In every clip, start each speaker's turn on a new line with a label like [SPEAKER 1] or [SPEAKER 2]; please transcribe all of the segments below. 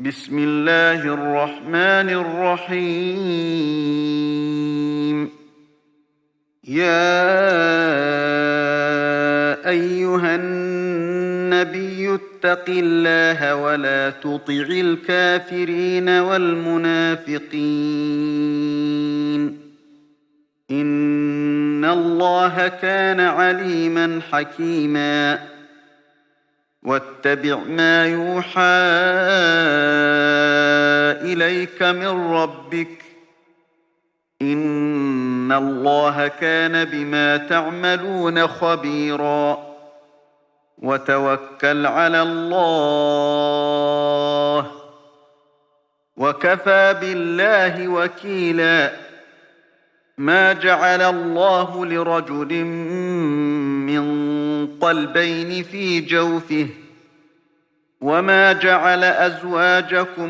[SPEAKER 1] بسم الله الرحمن الرحيم. يا أيها النبي اتق الله ولا تطع الكافرين والمنافقين، إن الله كان عليما حكيما. واتبع ما يوحى إليك من ربك، إن الله كان بما تعملون خبيرا. وتوكل على الله، وكفى بالله وكيلا. ما جعل الله لرجل من قلبين في جوفه، وما جعل أزواجكم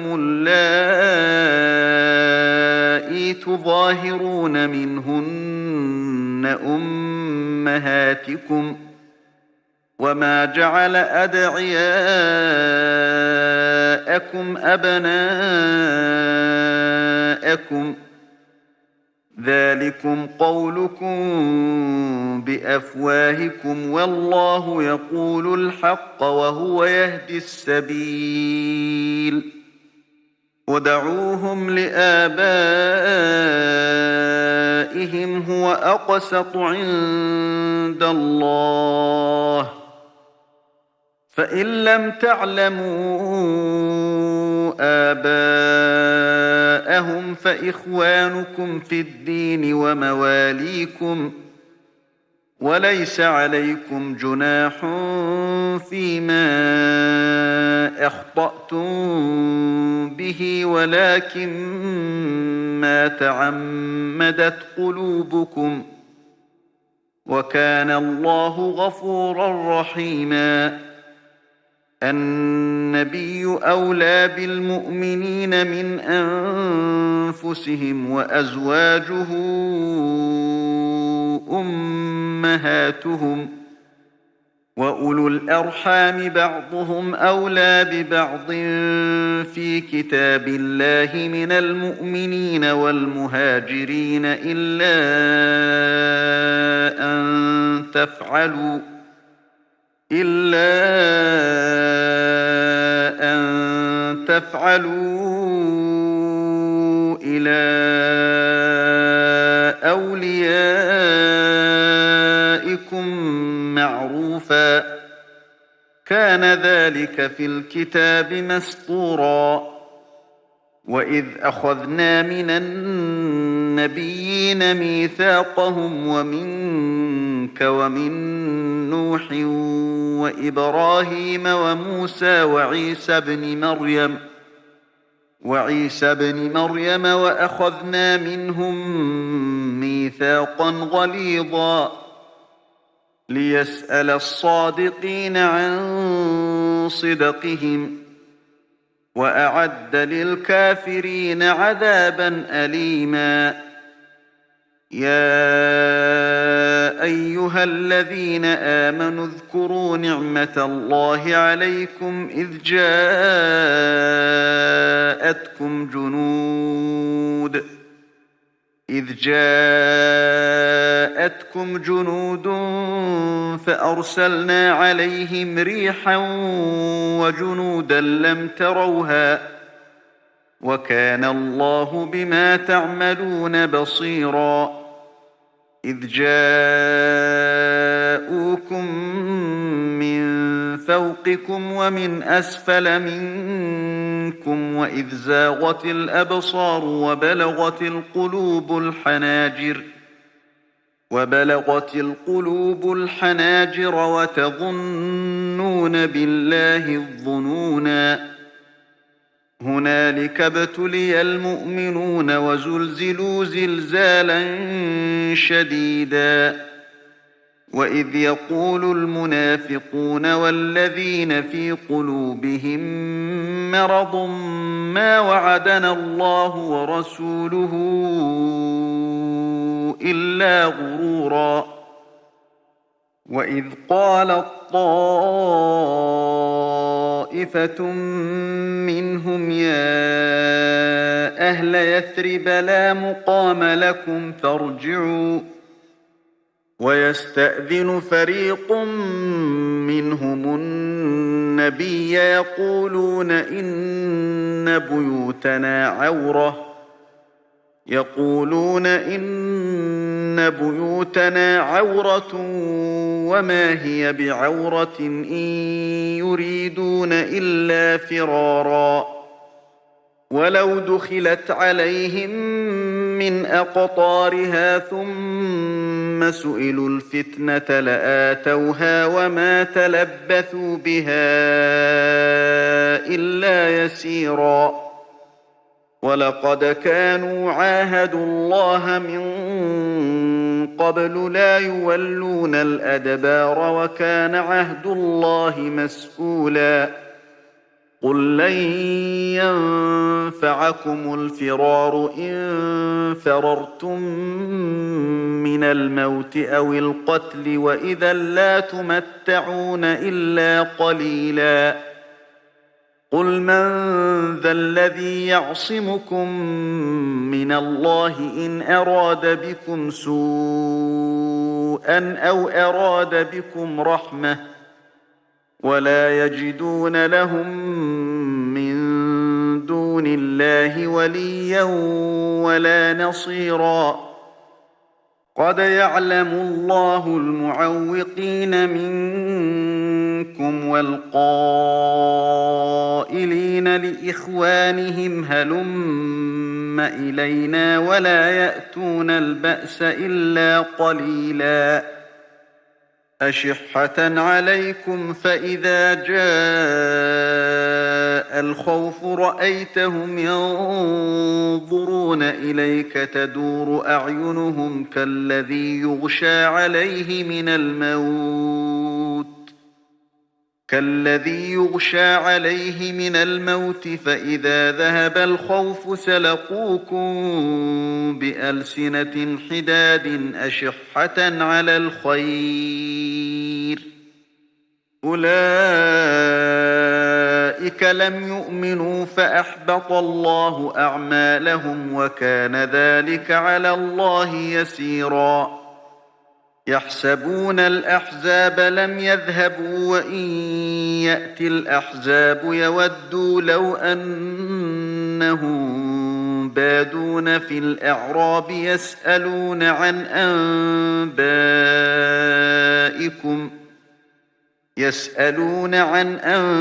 [SPEAKER 1] اللائي تظاهرون منهن أمهاتكم، وما جعل أدعياءكم أبناءكم، ذلكم قولكم بأفواهكم، والله يقول الحق وهو يهدي السبيل. ودعوهم لآبائهم هو أقسط عند الله، فإن لم تعلموا آباءهم فإخوانكم في الدين ومواليكم، وليس عليكم جناح فيما أخطأتم به، ولكن ما تعمدت قلوبكم، وكان الله غفورا رحيما. النبي أولى بالمؤمنين من أنفسهم، وأزواجه أمهاتهم، وأولو الأرحام بعضهم أولى ببعض في كتاب الله من المؤمنين والمهاجرين إلا أن تفعلوا إلى أوليائكم معروفا، كان ذلك في الكتاب مسطورا. وإذ أخذنا من النبيين ميثاقهم ومنك ومن نوح وإبراهيم وموسى وعيسى بن مريم وأخذنا منهم ميثاقا غليظا، ليسأل الصادقين عن صدقهم، وأعد للكافرين عذابا أليما. يا أيها الذين آمنوا اذكروا نعمة الله عليكم إذ جاءتكم جنود فأرسلنا عليهم ريحا وجنودا لم تروها، وكان الله بما تعملون بصيرا. إذ جاءوكم من فوقكم ومن أسفل منكم، وإذ زاغت الأبصار وبلغت القلوب الحناجر وتظنون بالله الظنونا. هنالك ابتلي المؤمنون وزلزلوا زلزالا شديدا. وإذ يقول المنافقون والذين في قلوبهم مرض ما وعدنا الله ورسوله إلا غرورا. وإذ قالت طائفة منهم يا أهل يثرب لا مقام لكم فارجعوا ويستأذن فريق منهم النبي يقولون إن بيوتنا عورة وما هي بعورة إن يريدون إلا فرارا ولو دخلت عليهم من أقطارها ثم سئلوا الفتنة لآتوها وما تلبثوا بها إلا يسيرا ولقد كانوا عاهدوا الله من قبل لا يولون الأدبار وكان عهد الله مسؤولا قل لن ينفعكم الفرار إن فررتم من الموت أو القتل وإذا لا تمتعون إلا قليلا قل من ذا الذي يعصمكم من الله إن أراد بكم سوءا أو أراد بكم رحمة ولا يجدون لهم من دون الله وليا ولا نصيرا قد يعلم الله المعوقين منكم والقائلين لإخوانهم هلم إلينا ولا يأتون البأس إلا قليلا أشحة عليكم فإذا جاء الخوف رأيتهم ينظرون إليك تدور أعينهم كالذي يغشى عليه من الموت فإذا ذهب الخوف سلقوكم بألسنة حداد أشحة على الخير أولئك لم يؤمنوا فأحبط الله أعمالهم وكان ذلك على الله يسيرا يحسبون الأحزاب لم يذهبوا وإن يأتي الأحزاب يودوا لو أنهم بادون في الأعراب يسألون عن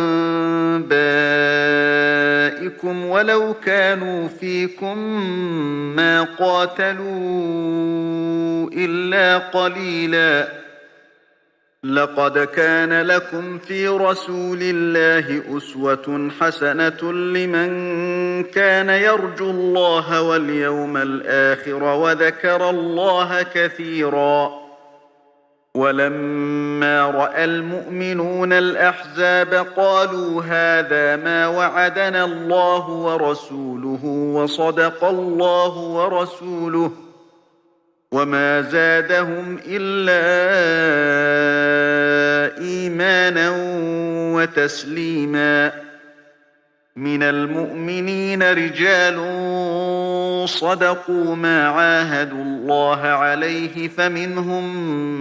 [SPEAKER 1] أنبائكم ولو كانوا فيكم ما قاتلوا إلا قليلا لقد كان لكم في رسول الله أسوة حسنة لمن كان يرجو الله واليوم الآخر وذكر الله كثيرا ولما رأى المؤمنون الأحزاب قالوا هذا ما وعدنا الله ورسوله وصدق الله ورسوله وما زادهم إلا إيمانا وتسليما من المؤمنين رجال صدقوا ما عاهدوا الله عليه فمنهم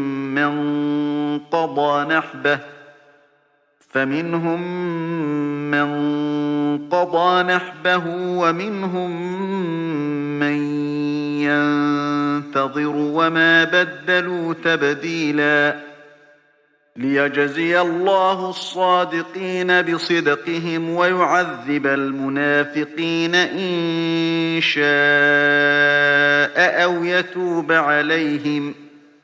[SPEAKER 1] من قضى نحبه ومنهم من ينتظر وما بدلوا تبديلا ليجزي الله الصادقين بصدقهم ويعذب المنافقين إن شاء أو يتوب عليهم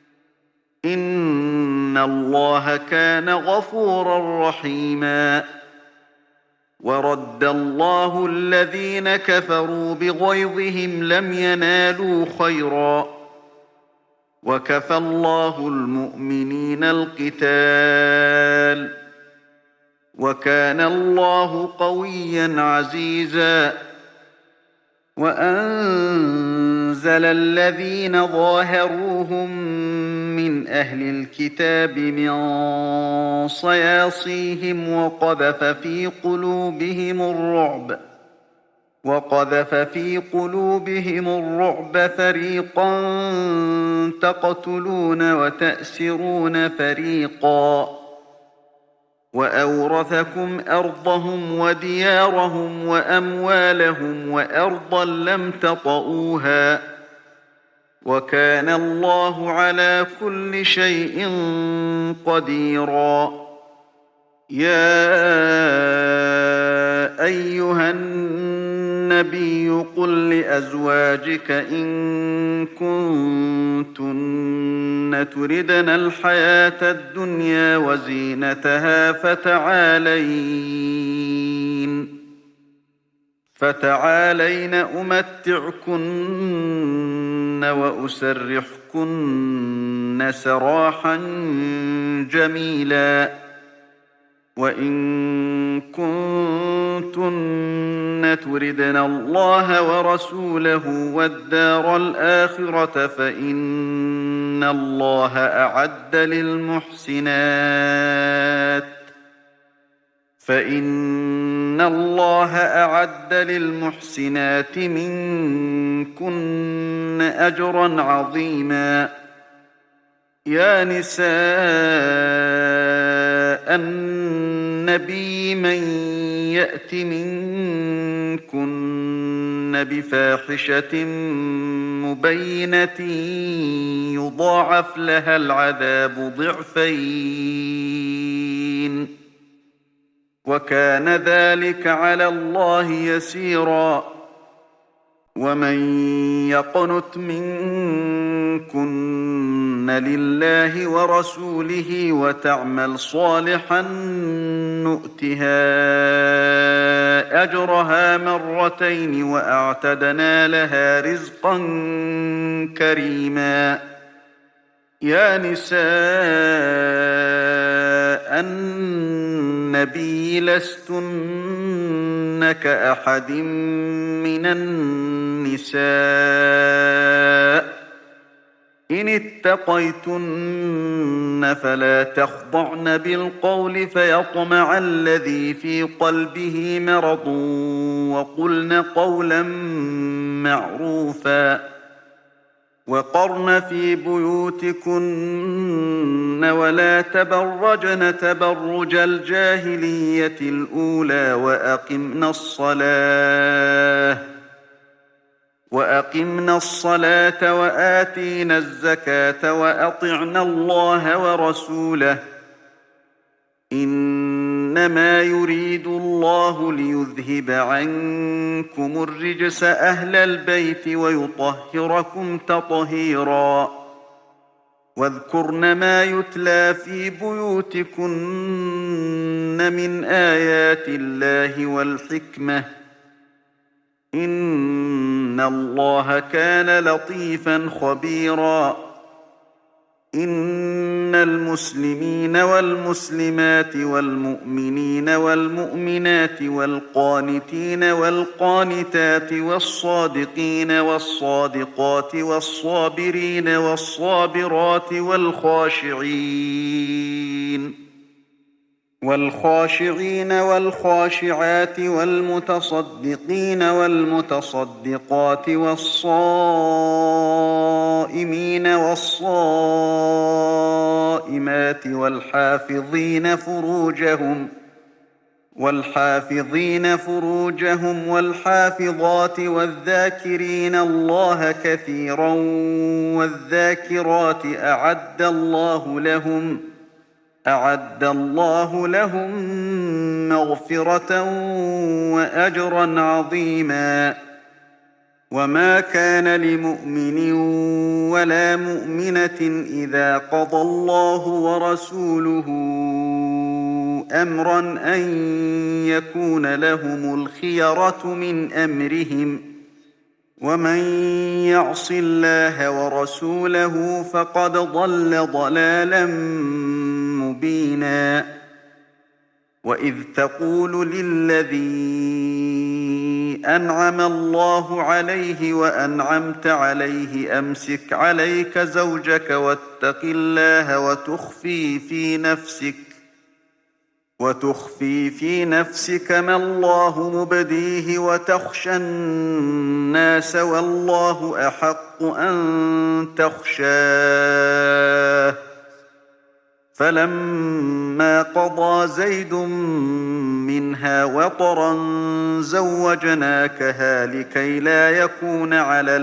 [SPEAKER 1] إن الله كان غفورا رحيما ورد الله الذين كفروا بغيظهم لم ينالوا خيرا وكفى الله المؤمنين القتال وكان الله قويا عزيزا وأنزل أنزل الذين ظاهروهم من أهل الكتاب من صياصيهم وقذف في قلوبهم الرعب فريقا تقتلون وتأسرون فريقا وأورثكم أرضهم وديارهم وأموالهم وأرضا لم تطئوها وكان الله على كل شيء قديرا. يا أيها النبي قل لأزواجك إن كنتن تردن الحياة الدنيا وزينتها فتعالين أمتعكن وأسرحكن سراحا جميلا. وإن كنتن تردن الله ورسوله والدار الآخرة فإن الله أعد للمحسنات منكن أجرا عظيما. يا نساء النبي من يأت منكن بفاحشة مبينة يضاعف لها العذاب ضعفين وكان ذلك على الله يسيرا. ومن يقنت منكن لله ورسوله وتعمل صالحا نؤتها أجرها مرتين وأعتدنا لها رزقا كريما. يا نساء النبي لستن كأحد من النساء إن اتقيتن فلا تخضعن بالقول فيطمع الذي في قلبه مرض وقلن قولا معروفا. وقرن في بيوتكن ولا تبرجن تبرج الجاهلية الأولى وأقمنا الصلاة وآتينا الزكاة وأطعنا الله ورسوله إنما يريد الله ليذهب عنكم الرجس أهل البيت ويطهركم تطهيرا. واذكرن ما يتلى في بيوتكن من آيات الله والحكمة إن الله كان لطيفا خبيرا. إن المسلمين والمسلمات والمؤمنين والمؤمنات والقانتين والقانتات والصادقين والصادقات والصابرين والصابرات والخاشعين والخاشعات والمتصدقين والمتصدقات والصائمين والصائمات والحافظين فروجهم والحافظات والذاكرين الله كثيرا والذاكرات أعد الله لهم مغفرة وأجرا عظيما. وما كان لمؤمن ولا مؤمنة إذا قضى الله ورسوله أمرا أن يكون لهم الخيرة من أمرهم ومن يعص الله ورسوله فقد ضل ضلالا مبينا. وإذ تقول للذي أنعم الله عليه وأنعمت عليه أمسك عليك زوجك واتق الله وتخفي في نفسك ما الله مبديه وتخشى الناس والله أحق أن تخشاه فلما قضى زيد منها وطرا زوجناكها لكي لا يكون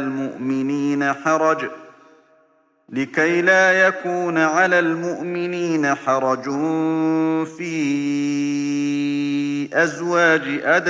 [SPEAKER 1] على المؤمنين حرج في أزواج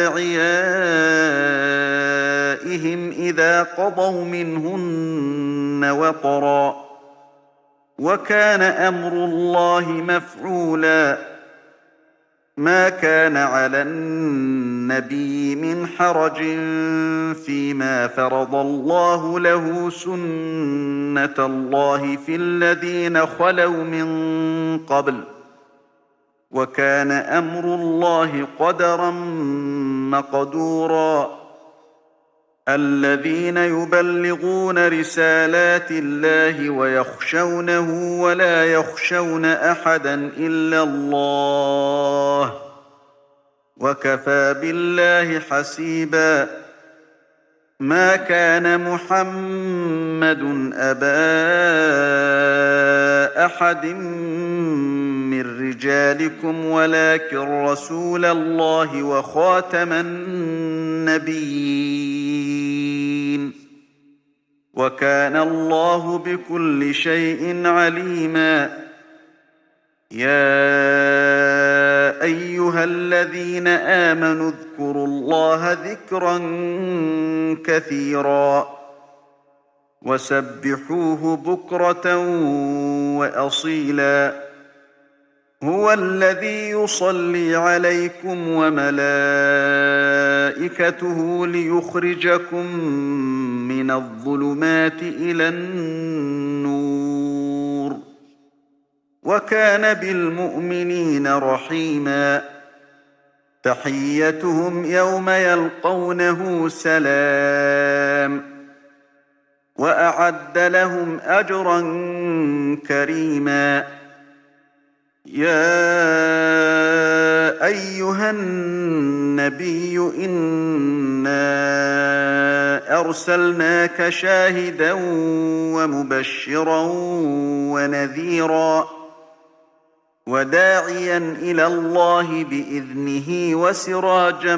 [SPEAKER 1] أدعيائهم إذا قضوا منهن وطرا وكان أمر الله مفعولا ما كان على النبي من حرج فيما فرض الله له سنة الله في الذين خلوا من قبل وكان أمر الله قدرا مقدورا الذين يبلغون رسالات الله ويخشونه ولا يخشون أحدا إلا الله وكفى بالله حسيبا ما كان محمد أبا أحد من رجالكم ولكن رسول الله وخاتم النبيين وكان الله بكل شيء عليما يا أيها الذين آمنوا اذكروا الله ذكرا كثيرا وسبحوه بكرة وأصيلا هو الذي يصلي عليكم وملائكته ليخرجكم من الظلمات إلى النور وكان بالمؤمنين رحيما تحيتهم يوم يلقونه سلام وأعد لهم أجرا كريما يا أيها النبي إنا أرسلناك شاهدا ومبشرا ونذيرا وداعيا إلى الله بإذنه وسراجا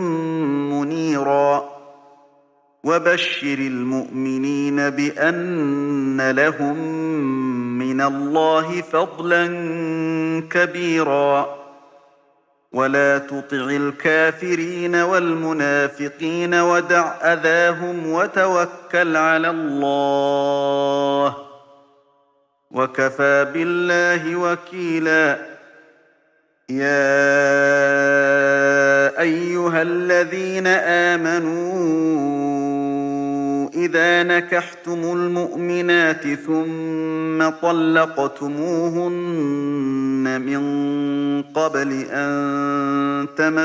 [SPEAKER 1] منيرا وبشر المؤمنين بأن لهم من الله فضلا كبيرا ولا تطع الكافرين والمنافقين ودع أذاهم وتوكل على الله وكفى بالله وكيلا يا أيها الذين آمنوا إذا نكحتم المؤمنات ثم طلقتموهن من قبل أن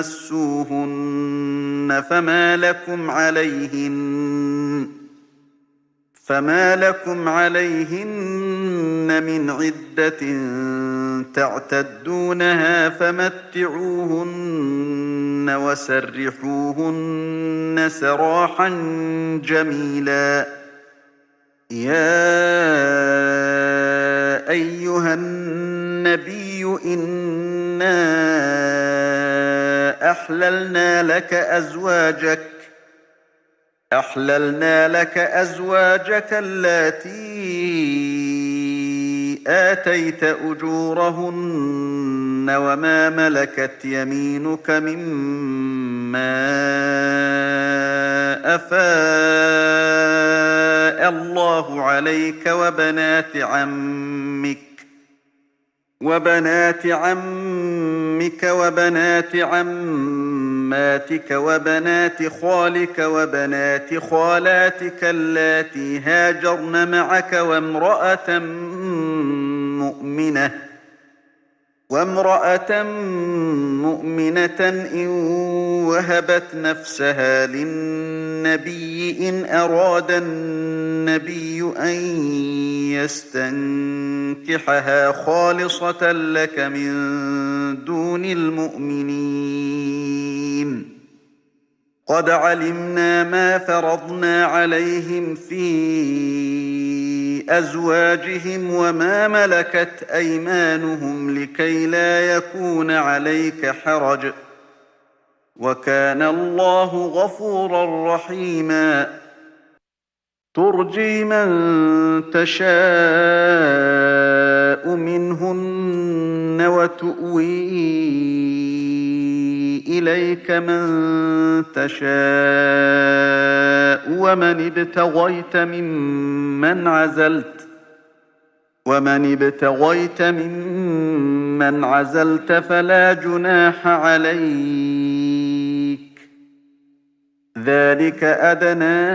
[SPEAKER 1] تمسوهن فما لكم عليهن من عدة تعتدونها فمتعوهن وسرحوهن سراحا جميلا يا أيها النبي إنا أحللنا لك أزواجك اللاتي آتيت أجورهن وما ملكت يمينك مما أفاء الله عليك وبنات عمك وبنات عماتك وبنات خالك وبنات خالاتك اللاتي وامرأة مؤمنة إن وهبت نفسها للنبي إن أراد النبي أن يستنكحها خالصة لك من دون المؤمنين قد علمنا ما فرضنا عليهم في أزواجهم وما ملكت أيمانهم لكي لا يكون عليك حرج وكان الله غفورا رحيما ترجي من تشاء منهن وتؤوي إليك من تشاء ومن ابتغيت ممن عزلت فلا جناح عليك ذلك أدنى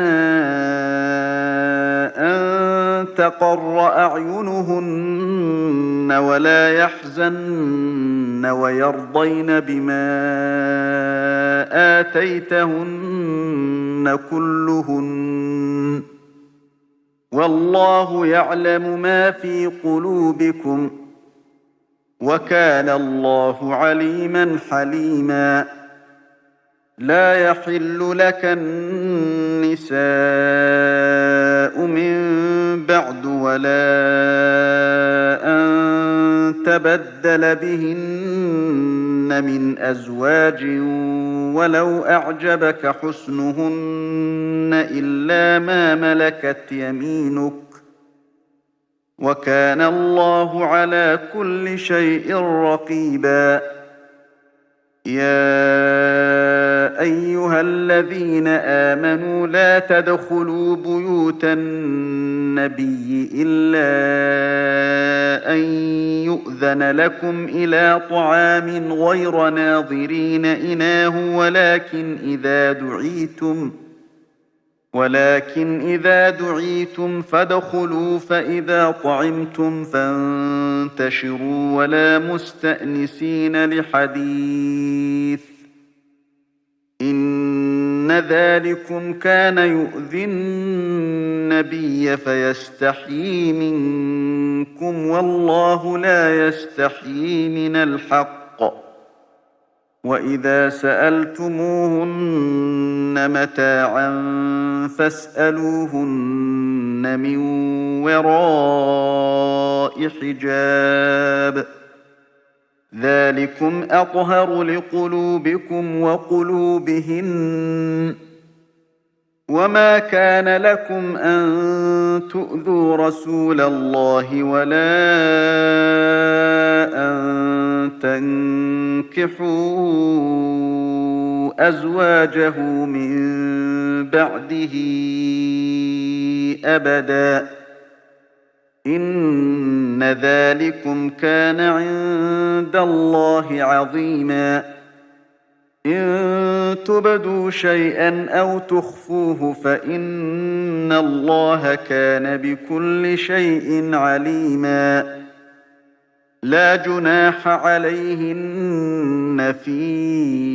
[SPEAKER 1] أن تقر أعينهن ولا يحزن ويرضين بما آتيتهن كلهن والله يعلم ما في قلوبكم وكان الله عليما حليما لا يحل لك النساء من بعد ولا أن تبدل بهن من أزواج ولو أعجبك حسنهن إلا ما ملكت يمينك وكان الله على كل شيء رقيبا يا أيها الذين آمنوا لا تدخلوا بيوت النبي إلا أن يؤذن لكم إلى طعام غير ناظرين إناه ولكن إذا دعيتم فادخلوا فإذا طعمتم فانتشروا ولا مستأنسين لحديث إن ذلكم كان يؤذي النبي فيستحيي منكم والله لا يستحيي من الحق وإذا سألتموهن متاعا فاسألوهن من وراء حجاب ذلكم أطهر لقلوبكم وقلوبهن وما كان لكم أن تؤذوا رسول الله ولا أن تنكحوا أزواجه من بعده أبدا إن ذلكم كان عند الله عظيما إن تبدوا شيئا أو تخفوه فإن الله كان بكل شيء عليما لا جناح عليهن في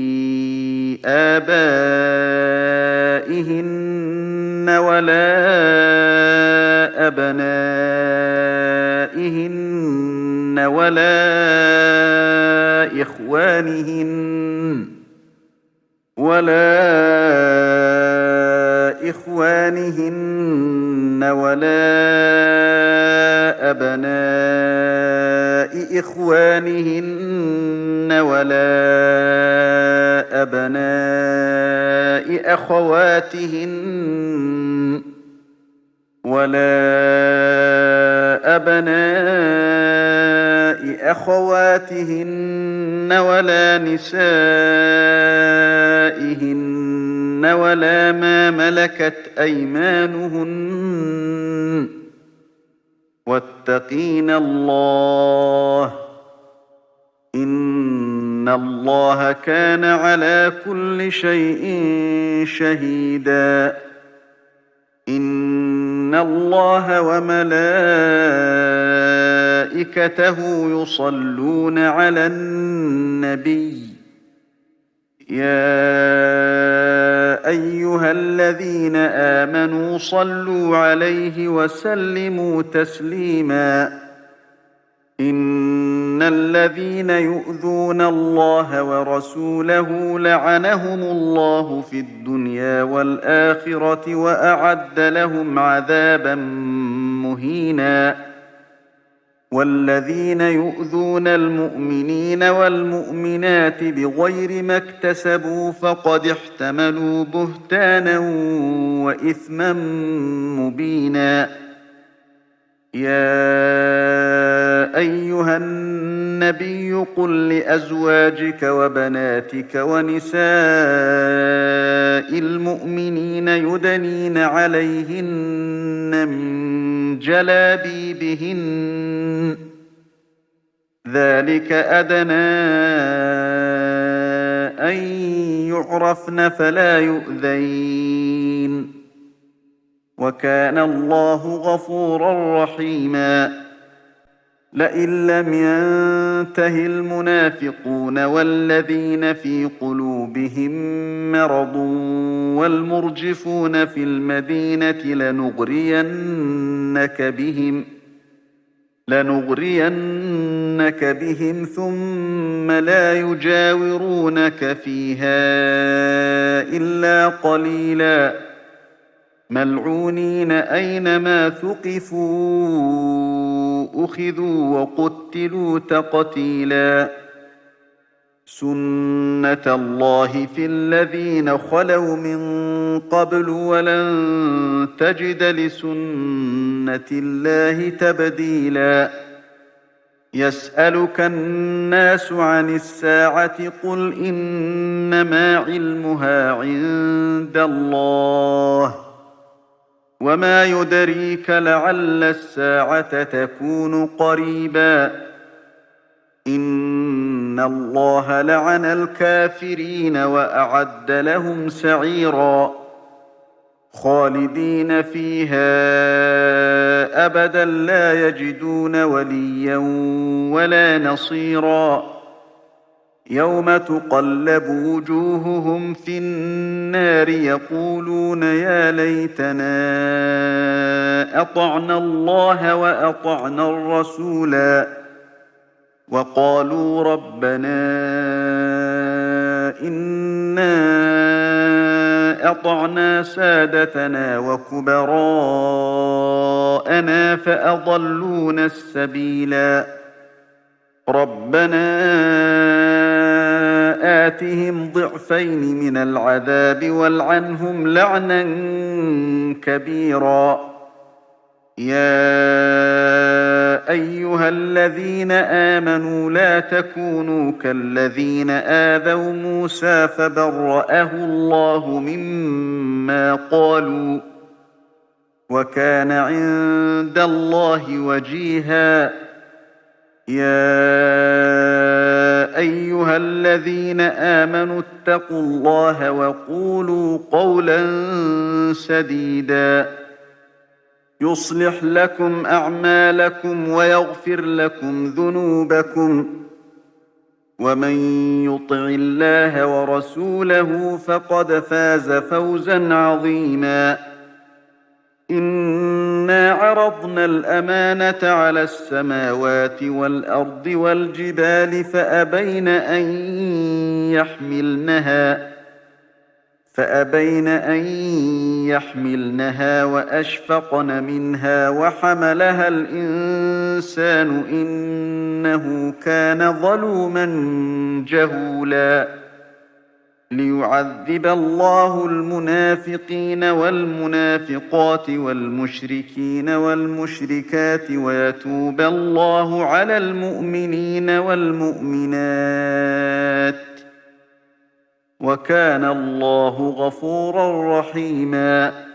[SPEAKER 1] آبائهن ولا أبنائهن ولا إخوانهن ولا أبناء إخوانهن ولا أبناء أخواتهن ولا نسائهن ولا ما ملكت أيمانهن واتقين الله إن الله كان على كل شيء شهيدا إن الله وملائكته يصلون على النبي يا أيها الذين آمنوا صلوا عليه وسلموا تسليما إن الذين يؤذون الله ورسوله لعنهم الله في الدنيا والآخرة وأعد لهم عذابا مهينا والذين يؤذون المؤمنين والمؤمنات بغير ما اكتسبوا فقد احتملوا بهتانا وإثما مبينا يا أيها النبي قل لأزواجك وبناتك ونساء المؤمنين يدنين عليهن من جلابيبهن ذلك أدنى أن يعرفن فلا يؤذين وكان الله غفورا رحيما لئن لم ينته المنافقون والذين في قلوبهم مرض والمرجفون في المدينة لنغرينك بهم ثم لا يجاورونك فيها إلا قليلا ملعونين أينما ثقفوا أخذوا وقتلوا تقتيلا سنة الله في الذين خلوا من قبل ولن تجد لسنة الله تبديلا يسألك الناس عن الساعة قل إنما علمها عند الله وما يدريك لعل الساعة تكون قريبا إن الله لعن الكافرين وأعد لهم سعيرا خالدين فيها أبدا لا يجدون وليا ولا نصيرا يوم تقلب وجوههم في النار يقولون يا ليتنا أطعنا الله وأطعنا الرسولا وقالوا ربنا إنا أطعنا سادتنا وكبراءنا فأضلونا السبيلا ربنا آتهم ضعفين من العذاب والعنهم لعنا كبيرا يا أيها الذين آمنوا لا تكونوا كالذين آذوا موسى فبرأه الله مما قالوا وكان عند الله وجيها يا أيها الذين آمنوا اتقوا الله وقولوا قولا سديدا يصلح لكم أعمالكم ويغفر لكم ذنوبكم ومن يطع الله ورسوله فقد فاز فوزا عظيما إنا عرضنا الأمانة على السماوات والأرض والجبال فأبين أن يحملنها وأشفقن منها وحملها الإنسان إنه كان ظلوما جهولا ليعذب الله المنافقين والمنافقات والمشركين والمشركات ويتوب الله على المؤمنين والمؤمنات وكان الله غفورا رحيما